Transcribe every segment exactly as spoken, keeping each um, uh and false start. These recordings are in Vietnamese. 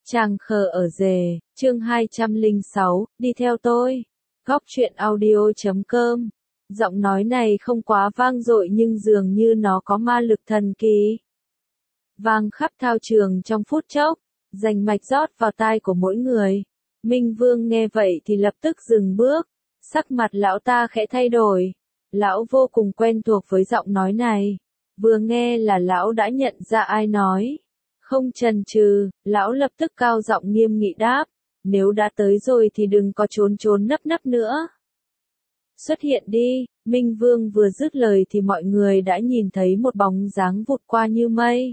Chàng khờ ở rề, chương hai trăm lẻ sáu, đi theo tôi. Góc truyện audio chấm com. Giọng nói này không quá vang dội nhưng dường như nó có ma lực thần kỳ. Vang khắp thao trường trong phút chốc, rành mạch rót vào tai của mỗi người. Minh Vương nghe vậy thì lập tức dừng bước, sắc mặt lão ta khẽ thay đổi. Lão vô cùng quen thuộc với giọng nói này. Vừa nghe là lão đã nhận ra ai nói. Không chần chừ, lão lập tức cao giọng nghiêm nghị đáp, nếu đã tới rồi thì đừng có trốn trốn nấp nấp nữa. Xuất hiện đi, Minh Vương vừa dứt lời thì mọi người đã nhìn thấy một bóng dáng vụt qua như mây.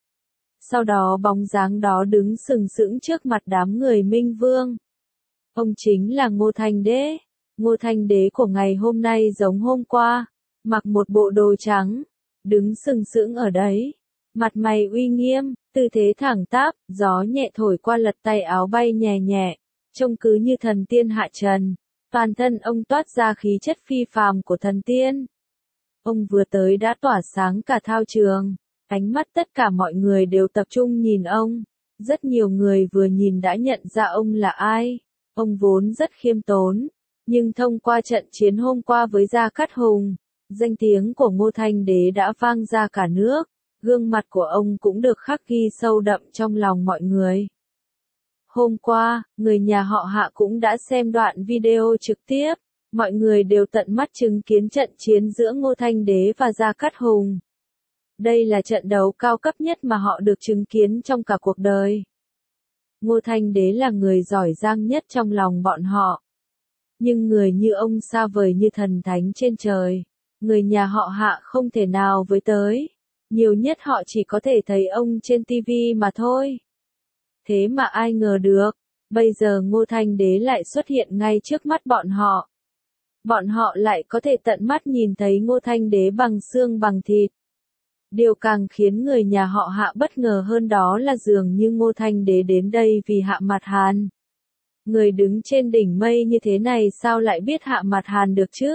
Sau đó bóng dáng đó đứng sừng sững trước mặt đám người Minh Vương. Ông chính là Ngô Thanh Đế. Ngô Thanh Đế của ngày hôm nay giống hôm qua, mặc một bộ đồ trắng, đứng sừng sững ở đấy. Mặt mày uy nghiêm, tư thế thẳng tắp, gió nhẹ thổi qua lật tay áo bay nhẹ nhẹ, trông cứ như thần tiên hạ trần. Toàn thân ông toát ra khí chất phi phàm của thần tiên. Ông vừa tới đã tỏa sáng cả thao trường, ánh mắt tất cả mọi người đều tập trung nhìn ông. Rất nhiều người vừa nhìn đã nhận ra ông là ai. Ông vốn rất khiêm tốn, nhưng thông qua trận chiến hôm qua với Gia Cát Hùng, danh tiếng của Ngô Thanh Đế đã vang ra cả nước. Gương mặt của ông cũng được khắc ghi sâu đậm trong lòng mọi người. Hôm qua, người nhà họ Hạ cũng đã xem đoạn video trực tiếp. Mọi người đều tận mắt chứng kiến trận chiến giữa Ngô Thanh Đế và Gia Cát Hùng. Đây là trận đấu cao cấp nhất mà họ được chứng kiến trong cả cuộc đời. Ngô Thanh Đế là người giỏi giang nhất trong lòng bọn họ. Nhưng người như ông xa vời như thần thánh trên trời. Người nhà họ Hạ không thể nào với tới. Nhiều nhất họ chỉ có thể thấy ông trên ti vi mà thôi. Thế mà ai ngờ được, bây giờ Ngô Thanh Đế lại xuất hiện ngay trước mắt bọn họ. Bọn họ lại có thể tận mắt nhìn thấy Ngô Thanh Đế bằng xương bằng thịt. Điều càng khiến người nhà họ Hạ bất ngờ hơn đó là dường như Ngô Thanh Đế đến đây vì Hạ Mạt Hàn. Người đứng trên đỉnh mây như thế này sao lại biết Hạ Mạt Hàn được chứ?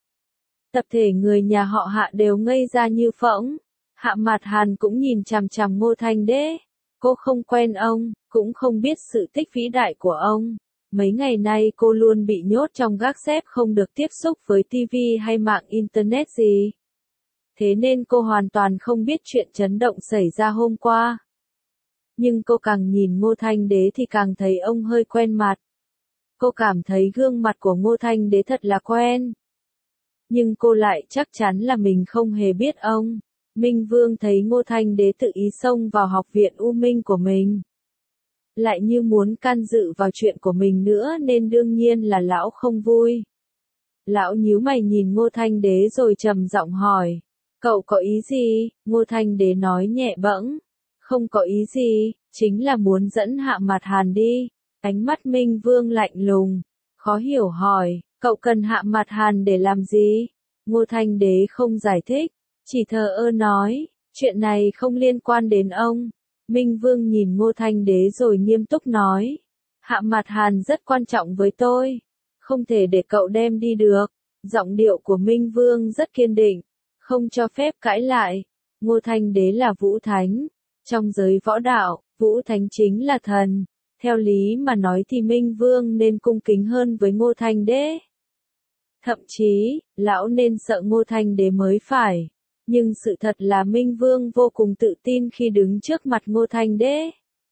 Tập thể người nhà họ Hạ đều ngây ra như phỗng. Hạ Mạt Hàn cũng nhìn chằm chằm Ngô Thanh Đế. Cô không quen ông, cũng không biết sự tích vĩ đại của ông. Mấy ngày nay cô luôn bị nhốt trong gác xép không được tiếp xúc với ti vi hay mạng Internet gì. Thế nên cô hoàn toàn không biết chuyện chấn động xảy ra hôm qua. Nhưng cô càng nhìn Ngô Thanh Đế thì càng thấy ông hơi quen mặt. Cô cảm thấy gương mặt của Ngô Thanh Đế thật là quen. Nhưng cô lại chắc chắn là mình không hề biết ông. Minh Vương thấy Ngô Thanh Đế tự ý xông vào học viện U Minh của mình. Lại như muốn can dự vào chuyện của mình nữa nên đương nhiên là lão không vui. Lão nhíu mày nhìn Ngô Thanh Đế rồi trầm giọng hỏi. Cậu có ý gì? Ngô Thanh Đế nói nhẹ bẫng. Không có ý gì, chính là muốn dẫn Hạ Mạt Hàn đi. Ánh mắt Minh Vương lạnh lùng, khó hiểu hỏi, cậu cần Hạ Mạt Hàn để làm gì? Ngô Thanh Đế không giải thích. Chỉ thờ ơ nói, chuyện này không liên quan đến ông. Minh Vương nhìn Ngô Thanh Đế rồi nghiêm túc nói. Hạ Mạt Hàn rất quan trọng với tôi. Không thể để cậu đem đi được. Giọng điệu của Minh Vương rất kiên định. Không cho phép cãi lại. Ngô Thanh Đế là Vũ Thánh. Trong giới võ đạo, Vũ Thánh chính là thần. Theo lý mà nói thì Minh Vương nên cung kính hơn với Ngô Thanh Đế. Thậm chí, lão nên sợ Ngô Thanh Đế mới phải. Nhưng sự thật là Minh Vương vô cùng tự tin khi đứng trước mặt Ngô Thanh Đế.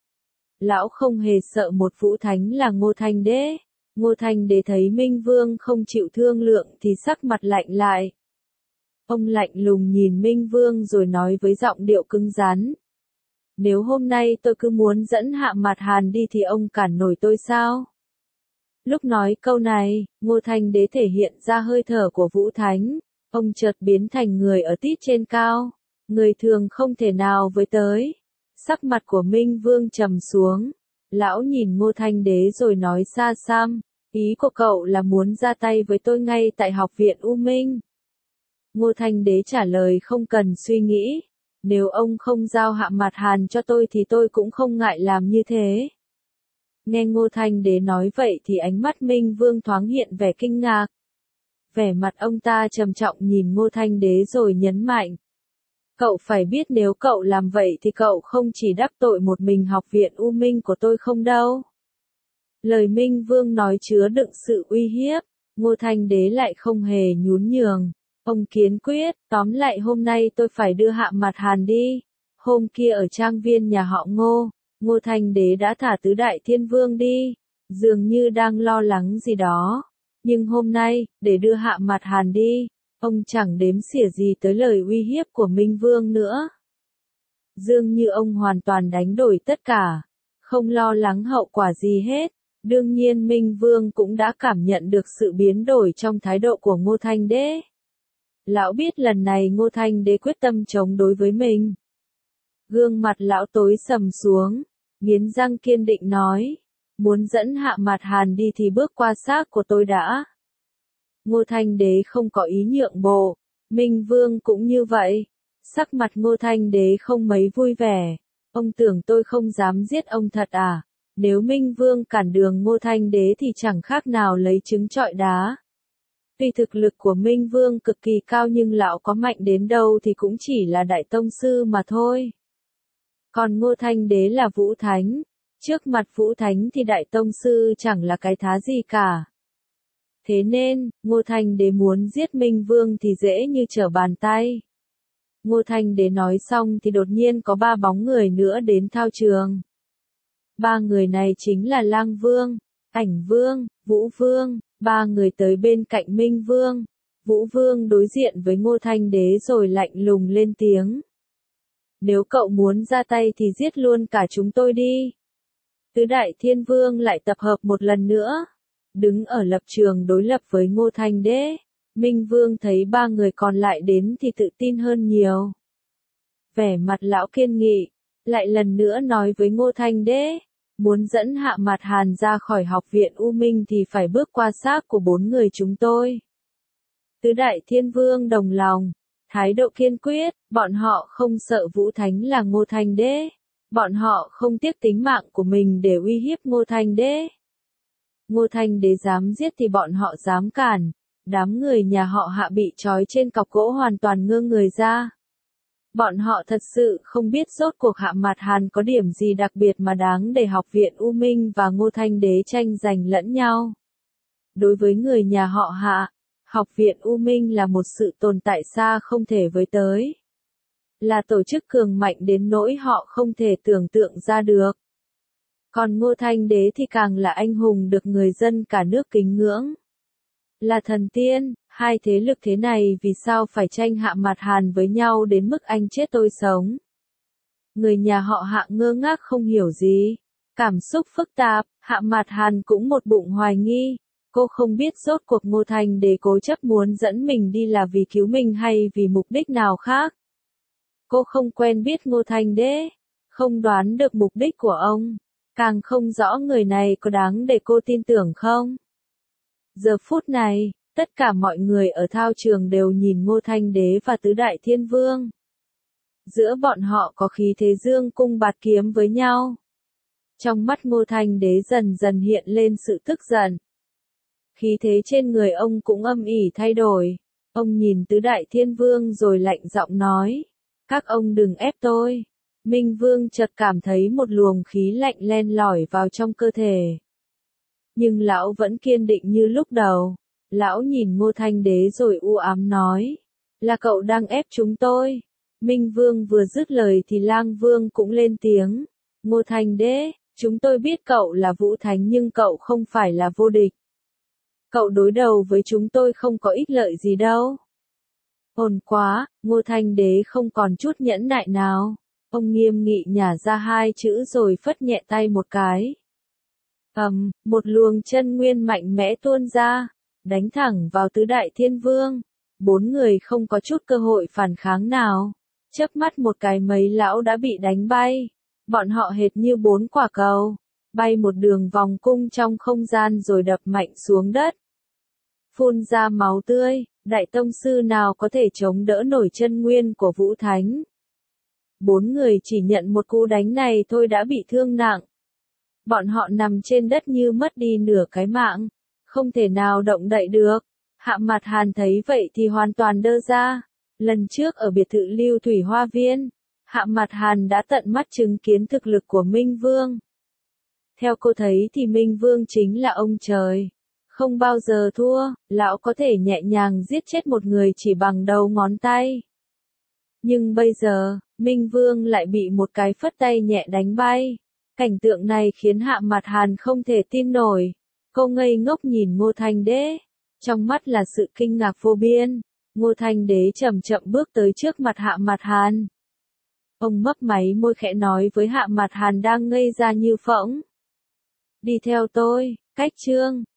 Lão không hề sợ một Vũ Thánh là Ngô Thanh Đế. Ngô Thanh Đế thấy Minh Vương không chịu thương lượng thì sắc mặt lạnh lại. Ông lạnh lùng nhìn Minh Vương rồi nói với giọng điệu cứng rắn. Nếu hôm nay tôi cứ muốn dẫn Hạ Mạt Hàn đi thì ông cản nổi tôi sao? Lúc nói câu này, Ngô Thanh Đế thể hiện ra hơi thở của Vũ Thánh. Ông chợt biến thành người ở tít trên cao, người thường không thể nào với tới. Sắc mặt của Minh Vương trầm xuống, lão nhìn Ngô Thanh Đế rồi nói xa xăm, ý của cậu là muốn ra tay với tôi ngay tại học viện U Minh. Ngô Thanh Đế trả lời không cần suy nghĩ, nếu ông không giao Hạ Mạt Hàn cho tôi thì tôi cũng không ngại làm như thế. Nghe Ngô Thanh Đế nói vậy thì ánh mắt Minh Vương thoáng hiện vẻ kinh ngạc. Vẻ mặt ông ta trầm trọng nhìn Ngô Thanh Đế rồi nhấn mạnh. Cậu phải biết nếu cậu làm vậy thì cậu không chỉ đắc tội một mình học viện U Minh của tôi không đâu. Lời Minh Vương nói chứa đựng sự uy hiếp, Ngô Thanh Đế lại không hề nhún nhường. Ông kiên quyết, tóm lại hôm nay tôi phải đưa Hạ Mặt Hàn đi. Hôm kia ở trang viên nhà họ Ngô, Ngô Thanh Đế đã thả tứ đại thiên vương đi, dường như đang lo lắng gì đó. Nhưng hôm nay, để đưa Hạ Mặt Hàn đi, ông chẳng đếm xỉa gì tới lời uy hiếp của Minh Vương nữa. Dường như ông hoàn toàn đánh đổi tất cả, không lo lắng hậu quả gì hết. Đương nhiên Minh Vương cũng đã cảm nhận được sự biến đổi trong thái độ của Ngô Thanh Đế. Lão biết lần này Ngô Thanh Đế quyết tâm chống đối với mình. Gương mặt lão tối sầm xuống, nghiến răng kiên định nói, muốn dẫn Hạ Mặt Hàn đi thì bước qua xác của tôi đã. Ngô Thanh Đế không có ý nhượng bộ, Minh Vương cũng như vậy. Sắc mặt Ngô Thanh Đế không mấy vui vẻ, ông tưởng tôi không dám giết ông thật à? Nếu Minh Vương cản đường Ngô Thanh Đế thì chẳng khác nào lấy trứng trọi đá. Tuy thực lực của Minh Vương cực kỳ cao nhưng lão có mạnh đến đâu thì cũng chỉ là đại tông sư mà thôi. Còn Ngô Thanh Đế là Vũ Thánh, trước mặt Vũ Thánh thì đại tông sư chẳng là cái thá gì cả. Thế nên, Ngô Thanh Đế muốn giết Minh Vương thì dễ như trở bàn tay. Ngô Thanh Đế nói xong thì đột nhiên có ba bóng người nữa đến thao trường. Ba người này chính là Lang Vương, Ảnh Vương, Vũ Vương. Ba người tới bên cạnh Minh Vương. Vũ Vương đối diện với Ngô Thanh Đế rồi lạnh lùng lên tiếng. Nếu cậu muốn ra tay thì giết luôn cả chúng tôi đi. Tứ Đại Thiên Vương lại tập hợp một lần nữa. Đứng ở lập trường đối lập với Ngô Thanh Đế. Minh Vương thấy ba người còn lại đến thì tự tin hơn nhiều. Vẻ mặt lão kiên nghị, lại lần nữa nói với Ngô Thanh Đế. Muốn dẫn Hạ Mặt Hàn ra khỏi học viện U Minh thì phải bước qua xác của bốn người chúng tôi. Tứ Đại Thiên Vương đồng lòng, thái độ kiên quyết, bọn họ không sợ Vũ Thánh là Ngô Thanh Đế. Bọn họ không tiếc tính mạng của mình để uy hiếp Ngô Thanh Đế. Ngô Thanh Đế dám giết thì bọn họ dám cản. Đám người nhà họ Hạ bị trói trên cọc gỗ hoàn toàn ngơ người ra. Bọn họ thật sự không biết rốt cuộc Hạ Mặt Hàn có điểm gì đặc biệt mà đáng để học viện U Minh và Ngô Thanh Đế tranh giành lẫn nhau. Đối với người nhà họ Hạ, học viện U Minh là một sự tồn tại xa không thể với tới. Là tổ chức cường mạnh đến nỗi họ không thể tưởng tượng ra được. Còn Ngô Thanh Đế thì càng là anh hùng được người dân cả nước kính ngưỡng. Là thần tiên, hai thế lực thế này vì sao phải tranh Hạ Mặt Hàn với nhau đến mức anh chết tôi sống. Người nhà họ Hạ ngơ ngác không hiểu gì. Cảm xúc phức tạp, Hạ Mặt Hàn cũng một bụng hoài nghi. Cô không biết rốt cuộc Ngô Thanh Đế cố chấp muốn dẫn mình đi là vì cứu mình hay vì mục đích nào khác. Cô không quen biết Ngô Thanh Đế, không đoán được mục đích của ông, càng không rõ người này có đáng để cô tin tưởng không. Giờ phút này, tất cả mọi người ở thao trường đều nhìn Ngô Thanh Đế và Tứ Đại Thiên Vương. Giữa bọn họ có khí thế dương cung bạt kiếm với nhau. Trong mắt Ngô Thanh Đế dần dần hiện lên sự tức giận. Khí thế trên người ông cũng âm ỉ thay đổi. Ông nhìn Tứ Đại Thiên Vương rồi lạnh giọng nói. Các ông đừng ép tôi. Minh Vương chợt cảm thấy một luồng khí lạnh len lỏi vào trong cơ thể. Nhưng lão vẫn kiên định như lúc đầu. Lão nhìn Ngô Thanh Đế rồi u ám nói. Là cậu đang ép chúng tôi. Minh Vương vừa dứt lời thì Lang Vương cũng lên tiếng. Ngô Thanh Đế, chúng tôi biết cậu là Vũ Thánh nhưng cậu không phải là vô địch. Cậu đối đầu với chúng tôi không có ích lợi gì đâu. Ồn quá, Ngô Thanh Đế không còn chút nhẫn nại nào. Ông nghiêm nghị nhả ra hai chữ rồi phất nhẹ tay một cái. Ầm, um, một luồng chân nguyên mạnh mẽ tuôn ra, đánh thẳng vào Tứ Đại Thiên Vương. Bốn người không có chút cơ hội phản kháng nào. Chớp mắt một cái mấy lão đã bị đánh bay. Bọn họ hệt như bốn quả cầu, bay một đường vòng cung trong không gian rồi đập mạnh xuống đất. Phun ra máu tươi, đại tông sư nào có thể chống đỡ nổi chân nguyên của Vũ Thánh. Bốn người chỉ nhận một cú đánh này thôi đã bị thương nặng. Bọn họ nằm trên đất như mất đi nửa cái mạng, không thể nào động đậy được. Hạ Mặt Hàn thấy vậy thì hoàn toàn đơ ra. Lần trước ở biệt thự Lưu Thủy Hoa Viên, Hạ Mạt Hàn đã tận mắt chứng kiến thực lực của Minh Vương. Theo cô thấy thì Minh Vương chính là ông trời. Không bao giờ thua, lão có thể nhẹ nhàng giết chết một người chỉ bằng đầu ngón tay. Nhưng bây giờ, Minh Vương lại bị một cái phất tay nhẹ đánh bay. Cảnh tượng này khiến Hạ Mạt Hàn không thể tin nổi. Cô ngây ngốc nhìn Ngô Thanh Đế. Trong mắt là sự kinh ngạc vô biên. Ngô Thanh Đế chậm chậm bước tới trước mặt Hạ Mạt Hàn. Ông mấp máy môi khẽ nói với Hạ Mạt Hàn đang ngây ra như phỗng. Đi theo tôi, cách chương.